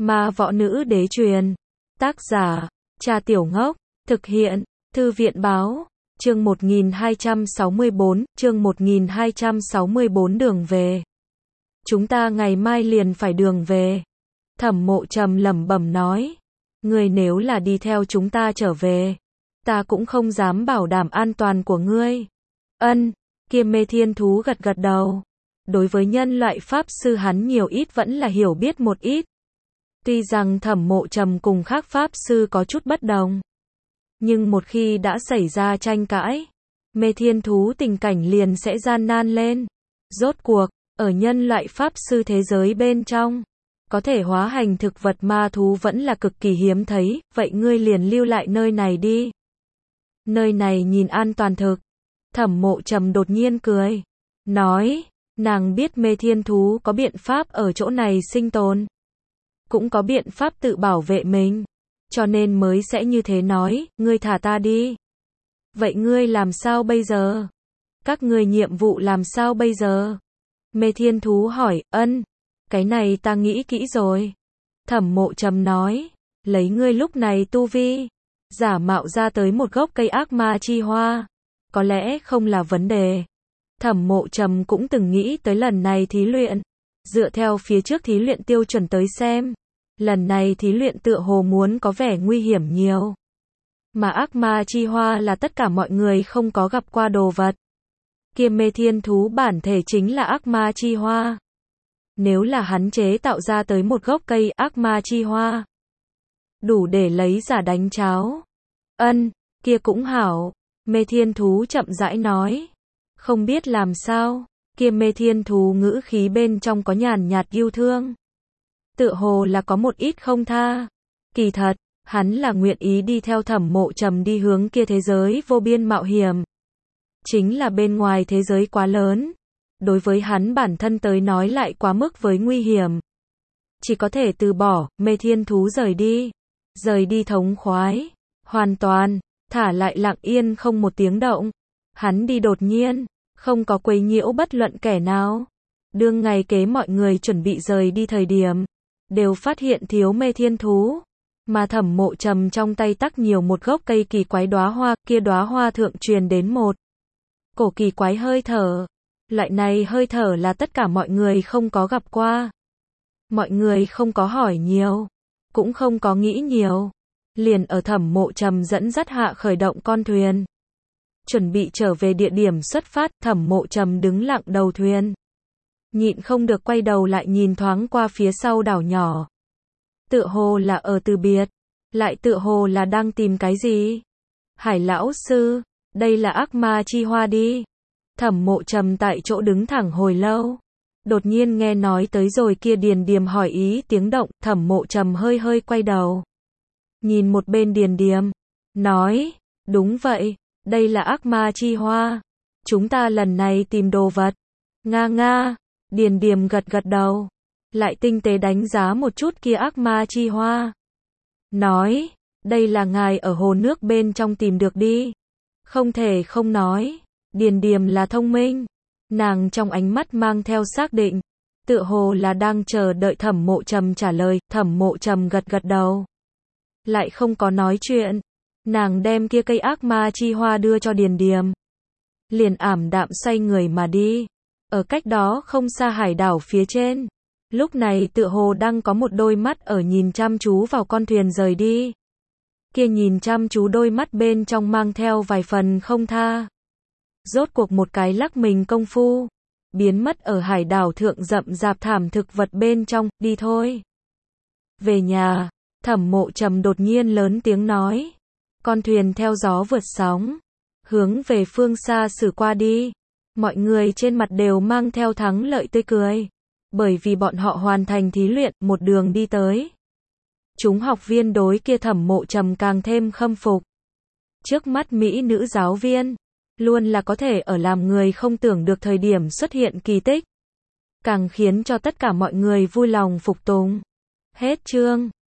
Ma võ nữ đế truyền. Tác giả, Cha Tiểu Ngốc. Thực hiện, Thư viện báo. Chương 1264, chương 1264 đường về. Chúng ta ngày mai liền phải đường về. Thẩm Mộ Trầm lẩm bẩm nói. Ngươi nếu là đi theo chúng ta trở về, ta cũng không dám bảo đảm an toàn của ngươi. Ân, kia Mê Thiên Thú gật gật đầu. Đối với nhân loại pháp sư hắn nhiều ít vẫn là hiểu biết một ít. Tuy rằng Thẩm Mộ Trầm cùng khác pháp sư có chút bất đồng, nhưng một khi đã xảy ra tranh cãi, Mê Thiên Thú tình cảnh liền sẽ gian nan lên. Rốt cuộc, ở nhân loại pháp sư thế giới bên trong, có thể hóa hành thực vật ma thú vẫn là cực kỳ hiếm thấy, vậy ngươi liền lưu lại nơi này đi. Nơi này nhìn an toàn thực. Thẩm Mộ Trầm đột nhiên cười, nói, nàng biết Mê Thiên Thú có biện pháp ở chỗ này sinh tồn, cũng có biện pháp tự bảo vệ mình, cho nên mới sẽ như thế nói, ngươi thả ta đi. Vậy ngươi làm sao bây giờ? Các ngươi nhiệm vụ làm sao bây giờ? Mê Thiên Thú hỏi. Ân, cái này ta nghĩ kỹ rồi. Thẩm Mộ Trầm nói, lấy ngươi lúc này tu vi, giả mạo ra tới một gốc cây ác ma chi hoa, có lẽ không là vấn đề. Thẩm Mộ Trầm cũng từng nghĩ tới lần này thí luyện, dựa theo phía trước thí luyện tiêu chuẩn tới xem, lần này thí luyện tựa hồ muốn có vẻ nguy hiểm nhiều. Mà ác ma chi hoa là tất cả mọi người không có gặp qua đồ vật. Kia Mê Thiên Thú bản thể chính là ác ma chi hoa. Nếu là hắn chế tạo ra tới một gốc cây ác ma chi hoa, đủ để lấy giả đánh cháo. Ân, kia cũng hảo. Mê Thiên Thú chậm rãi nói. Không biết làm sao, kia Mê Thiên Thú ngữ khí bên trong có nhàn nhạt yêu thương. Tựa hồ là có một ít không tha. Kỳ thật, hắn là nguyện ý đi theo Thẩm Mộ Trầm đi hướng kia thế giới vô biên mạo hiểm. Chính là bên ngoài thế giới quá lớn, đối với hắn bản thân tới nói lại quá mức với nguy hiểm. Chỉ có thể từ bỏ. Mê Thiên Thú rời đi thống khoái, hoàn toàn, thả lại lặng yên không một tiếng động. Hắn đi đột nhiên, không có quấy nhiễu bất luận kẻ nào. Đương ngày kế mọi người chuẩn bị rời đi thời điểm, đều phát hiện thiếu Mê Thiên Thú. Mà Thẩm Mộ Trầm trong tay tắc nhiều một gốc cây kỳ quái đóa hoa, kia đóa hoa thượng truyền đến một cổ kỳ quái hơi thở. Loại này hơi thở là tất cả mọi người không có gặp qua. Mọi người không có hỏi nhiều, cũng không có nghĩ nhiều. Liền ở Thẩm Mộ Trầm dẫn dắt hạ khởi động con thuyền, chuẩn bị trở về địa điểm xuất phát. Thẩm Mộ Trầm đứng lặng đầu thuyền, nhịn không được quay đầu lại nhìn thoáng qua phía sau đảo nhỏ. Tựa hồ là ở từ biệt, lại tựa hồ là đang tìm cái gì. Hải lão sư, đây là ác ma chi hoa đi. Thẩm Mộ Trầm tại chỗ đứng thẳng hồi lâu, đột nhiên nghe nói tới rồi kia Điền Điềm hỏi ý tiếng động. Thẩm Mộ Trầm hơi hơi quay đầu, nhìn một bên Điền Điềm, nói, đúng vậy, đây là ác ma chi hoa. Chúng ta lần này tìm đồ vật. Nga nga. Điền Điềm gật gật đầu, lại tinh tế đánh giá một chút kia ác ma chi hoa. Nói, đây là ngài ở hồ nước bên trong tìm được đi. Không thể không nói, Điền Điềm là thông minh. Nàng trong ánh mắt mang theo xác định, tựa hồ là đang chờ đợi Thẩm Mộ Trầm trả lời. Thẩm Mộ Trầm gật gật đầu, lại không có nói chuyện. Nàng đem kia cây ác ma chi hoa đưa cho Điền Điềm, liền ảm đạm xoay người mà đi. Ở cách đó không xa hải đảo phía trên, lúc này tựa hồ đang có một đôi mắt ở nhìn chăm chú vào con thuyền rời đi. Kia nhìn chăm chú đôi mắt bên trong mang theo vài phần không tha. Rốt cuộc một cái lắc mình công phu, biến mất ở hải đảo thượng rậm rạp thảm thực vật bên trong. Đi thôi. Về nhà. Thẩm Mộ Trầm đột nhiên lớn tiếng nói. Con thuyền theo gió vượt sóng, hướng về phương xa xử qua đi. Mọi người trên mặt đều mang theo thắng lợi tươi cười, bởi vì bọn họ hoàn thành thí luyện, một đường đi tới. Chúng học viên đối kia Thẩm Mộ Trầm càng thêm khâm phục. Trước mắt mỹ nữ giáo viên, luôn là có thể ở làm người không tưởng được thời điểm xuất hiện kỳ tích, càng khiến cho tất cả mọi người vui lòng phục tùng. Hết chương.